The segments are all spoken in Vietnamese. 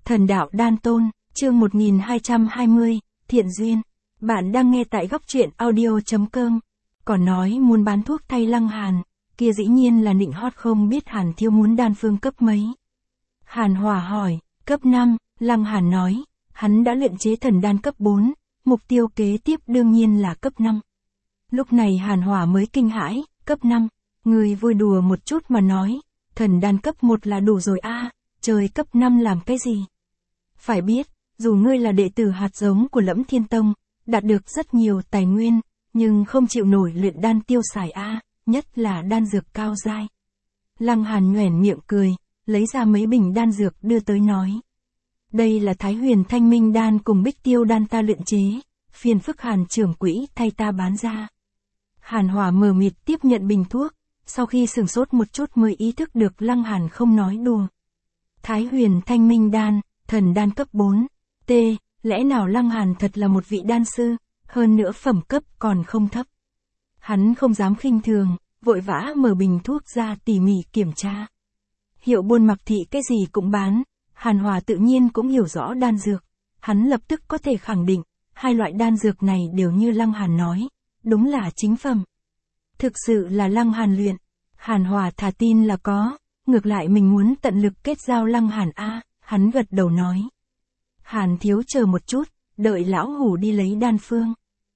Thần đạo đan tôn, chương 1220, Thiện duyên. Bạn đang nghe tại góc truyện audio.com. Còn nói muốn bán thuốc thay Lăng Hàn, kia dĩ nhiên là nịnh hót, không biết Hàn Thiếu muốn đan phương cấp mấy. Hàn Hòa hỏi, cấp 5, Lăng Hàn nói, hắn đã luyện chế thần đan cấp 4, mục tiêu kế tiếp đương nhiên là cấp 5. Lúc này Hàn Hòa mới kinh hãi, cấp 5, người vui đùa một chút mà nói, thần đan cấp 1 là đủ rồi a, trời cấp 5 làm cái gì? Phải biết, dù ngươi là đệ tử hạt giống của Lẫm Thiên Tông, đạt được rất nhiều tài nguyên, nhưng không chịu nổi luyện đan tiêu xài a, nhất là đan dược cao giai. Lăng Hàn nhoẻn miệng cười, lấy ra mấy bình đan dược đưa tới nói. Đây là Thái Huyền Thanh Minh đan cùng Bích Tiêu đan ta luyện chế, phiền phức Hàn trưởng quỹ thay ta bán ra. Hàn Hòa mờ mịt tiếp nhận bình thuốc, sau khi sửng sốt một chút mới ý thức được Lăng Hàn không nói đùa. Thái Huyền Thanh Minh đan, thần đan cấp 4, T, lẽ nào Lăng Hàn thật là một vị đan sư, hơn nữa phẩm cấp còn không thấp. Hắn không dám khinh thường, vội vã mở bình thuốc ra tỉ mỉ kiểm tra. Hiệu buôn Mặc Thị cái gì cũng bán, Hàn Hòa tự nhiên cũng hiểu rõ đan dược, hắn lập tức có thể khẳng định, hai loại đan dược này đều như Lăng Hàn nói, đúng là chính phẩm. Thực sự là Lăng Hàn luyện, Hàn Hòa thà tin là có, ngược lại mình muốn tận lực kết giao Lăng Hàn a, hắn gật đầu nói. Hàn thiếu chờ một chút, đợi lão hủ đi lấy đan phương.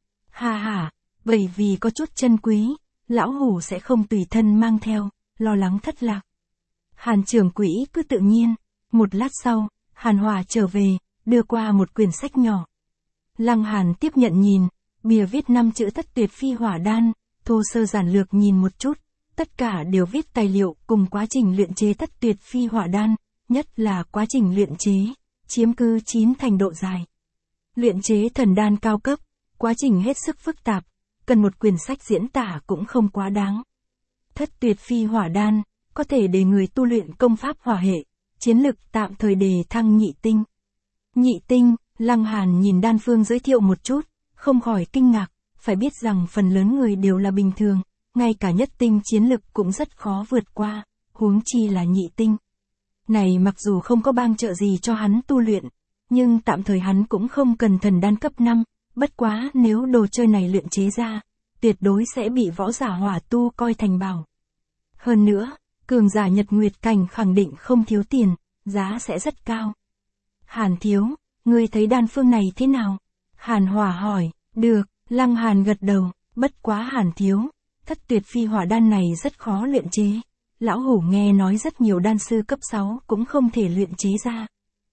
Ha ha, bởi vì có chút chân quý, lão hủ sẽ không tùy thân mang theo, lo lắng thất lạc. Hàn trưởng quỹ cứ tự nhiên, một lát sau, Hàn Hòa trở về, đưa qua một quyển sách nhỏ. Lăng Hàn tiếp nhận nhìn, bìa viết 5 chữ Thất Tuyệt Phi Hỏa Đan, thô sơ giản lược nhìn một chút, tất cả đều viết tài liệu cùng quá trình luyện chế Thất Tuyệt Phi Hỏa Đan, nhất là quá trình luyện chế, chiếm cứ 9 thành độ dài. Luyện chế thần đan cao cấp, quá trình hết sức phức tạp, cần một quyển sách diễn tả cũng không quá đáng. Thất Tuyệt Phi Hỏa Đan, có thể để người tu luyện công pháp hỏa hệ, chiến lực tạm thời đề thăng nhị tinh. Nhị tinh, Lăng Hàn nhìn đan phương giới thiệu một chút, không khỏi kinh ngạc, phải biết rằng phần lớn người đều là bình thường, ngay cả nhất tinh chiến lực cũng rất khó vượt qua, huống chi là nhị tinh. Này mặc dù không có bang trợ gì cho hắn tu luyện, nhưng tạm thời hắn cũng không cần thần đan cấp 5, bất quá nếu đồ chơi này luyện chế ra, tuyệt đối sẽ bị võ giả hỏa tu coi thành bảo. Hơn nữa, cường giả Nhật Nguyệt cảnh khẳng định không thiếu tiền, giá sẽ rất cao. Hàn thiếu, ngươi thấy đan phương này thế nào? Hàn Hòa hỏi, được, Lăng Hàn gật đầu, bất quá Hàn thiếu, Thất Tuyệt Phi Hỏa Đan này rất khó luyện chế. Lão hủ nghe nói rất nhiều đan sư cấp 6 cũng không thể luyện chế ra.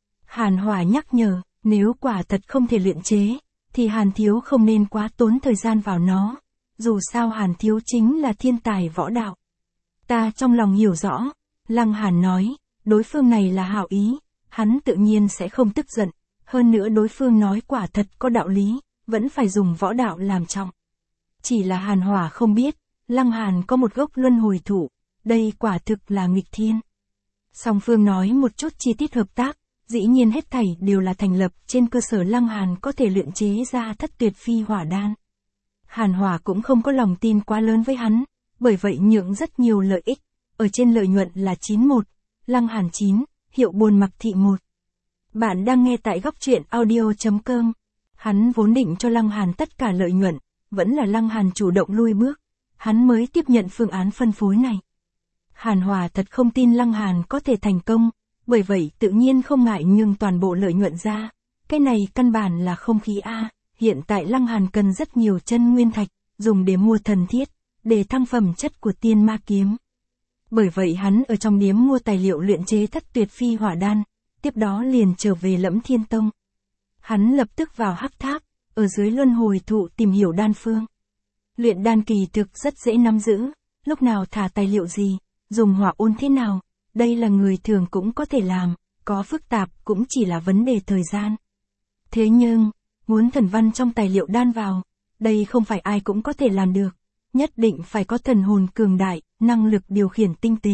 Hàn Hòa nhắc nhở, nếu quả thật không thể luyện chế, thì Hàn thiếu không nên quá tốn thời gian vào nó. Dù sao Hàn thiếu chính là thiên tài võ đạo. Ta trong lòng hiểu rõ, Lăng Hàn nói, đối phương này là hảo ý, hắn tự nhiên sẽ không tức giận. Hơn nữa đối phương nói quả thật có đạo lý, vẫn phải dùng võ đạo làm trọng. Chỉ là Hàn Hòa không biết, Lăng Hàn có một gốc luân hồi thụ. Đây quả thực là nghịch thiên. Song phương nói một chút chi tiết hợp tác, dĩ nhiên hết thảy đều là thành lập trên cơ sở Lăng Hàn có thể luyện chế ra Thất Tuyệt Phi Hỏa Đan. Hàn Hòa cũng không có lòng tin quá lớn với hắn, bởi vậy nhượng rất nhiều lợi ích, ở trên lợi nhuận là 91, Lăng Hàn 9, hiệu buôn Mặc Thị 1. Bạn đang nghe tại góc truyện audio.com. Hắn vốn định cho Lăng Hàn tất cả lợi nhuận, vẫn là Lăng Hàn chủ động lui bước, hắn mới tiếp nhận phương án phân phối này. Hàn Hòa thật không tin Lăng Hàn có thể thành công, bởi vậy tự nhiên không ngại nhường toàn bộ lợi nhuận ra. Cái này căn bản là không khí a, hiện tại Lăng Hàn cần rất nhiều chân nguyên thạch, dùng để mua thần thiết, để thăng phẩm chất của tiên ma kiếm. Bởi vậy hắn ở trong điếm mua tài liệu luyện chế Thất Tuyệt Phi Hỏa Đan, tiếp đó liền trở về Lẫm Thiên Tông. Hắn lập tức vào hắc tháp, ở dưới luân hồi thụ tìm hiểu đan phương. Luyện đan kỳ thực rất dễ nắm giữ, lúc nào thả tài liệu gì, dùng hỏa ôn thế nào, đây là người thường cũng có thể làm, có phức tạp cũng chỉ là vấn đề thời gian. Thế nhưng, muốn thần văn trong tài liệu đan vào, đây không phải ai cũng có thể làm được, nhất định phải có thần hồn cường đại, năng lực điều khiển tinh tế.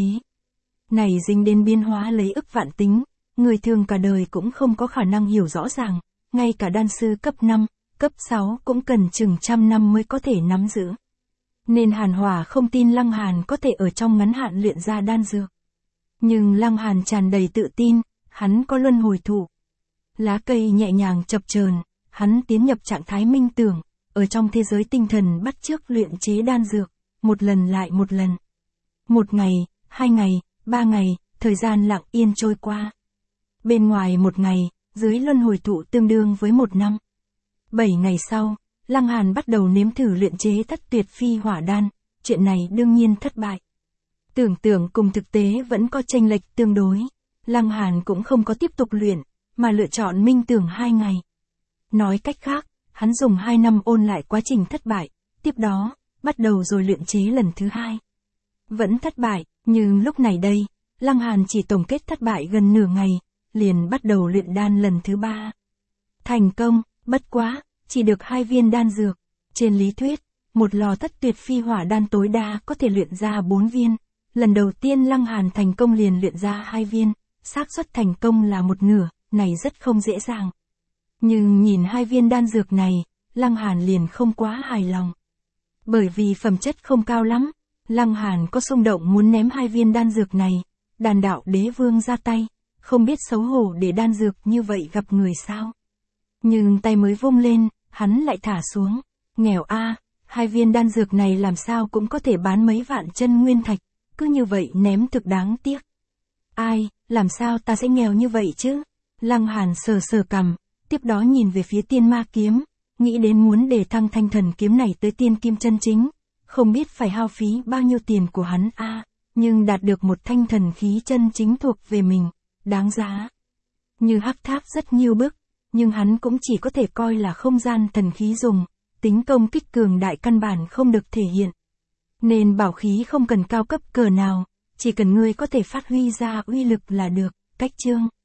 Này dính đến biến hóa lấy ức vạn tính, người thường cả đời cũng không có khả năng hiểu rõ ràng, ngay cả đan sư cấp 5, cấp 6 cũng cần chừng trăm năm mới có thể nắm giữ. Nên Hàn Hòa không tin Lăng Hàn có thể ở trong ngắn hạn luyện ra đan dược. Nhưng Lăng Hàn tràn đầy tự tin, hắn có luân hồi thụ, lá cây nhẹ nhàng chập chờn, hắn tiến nhập trạng thái minh tưởng, ở trong thế giới tinh thần bắt chước luyện chế đan dược, một lần lại một lần. 1 ngày, 2 ngày, 3 ngày, thời gian lặng yên trôi qua. Bên ngoài 1 ngày, dưới luân hồi tụ tương đương với 1 năm. 7 ngày sau, Lăng Hàn bắt đầu nếm thử luyện chế Thất Tuyệt Phi Hỏa Đan, chuyện này đương nhiên thất bại. Tưởng tượng cùng thực tế vẫn có chênh lệch tương đối, Lăng Hàn cũng không có tiếp tục luyện, mà lựa chọn minh tưởng 2 ngày. Nói cách khác, hắn dùng 2 năm ôn lại quá trình thất bại, tiếp đó, bắt đầu rồi luyện chế lần thứ 2. Vẫn thất bại, nhưng lúc này đây, Lăng Hàn chỉ tổng kết thất bại gần nửa ngày, liền bắt đầu luyện đan lần thứ 3. Thành công, bất quá, chỉ được 2 viên đan dược. Trên lý thuyết, một lò Thất Tuyệt Phi Hỏa Đan tối đa có thể luyện ra 4 viên. Lần đầu tiên Lăng Hàn thành công liền luyện ra 2 viên, xác suất thành công là 1/2, này rất không dễ dàng. Nhưng nhìn 2 viên đan dược này, Lăng Hàn liền không quá hài lòng. Bởi vì phẩm chất không cao lắm, Lăng Hàn có xung động muốn ném 2 viên đan dược này. Đan đạo đế vương ra tay, không biết xấu hổ để đan dược như vậy gặp người sao. Nhưng tay mới vung lên, hắn lại thả xuống. Nghèo a, 2 viên đan dược này làm sao cũng có thể bán mấy vạn chân nguyên thạch, cứ như vậy ném thực đáng tiếc. Ai, làm sao ta sẽ nghèo như vậy chứ? Lăng Hàn sờ sờ cằm, tiếp đó nhìn về phía tiên ma kiếm, nghĩ đến muốn đề thăng thanh thần kiếm này tới tiên kim chân chính, không biết phải hao phí bao nhiêu tiền của hắn a, nhưng đạt được một thanh thần khí chân chính thuộc về mình, đáng giá. Như hắc tháp rất nhiều bức, nhưng hắn cũng chỉ có thể coi là không gian thần khí dùng, tính công kích cường đại căn bản không được thể hiện. Nên bảo khí không cần cao cấp cỡ nào, chỉ cần ngươi có thể phát huy ra uy lực là được, cách chương.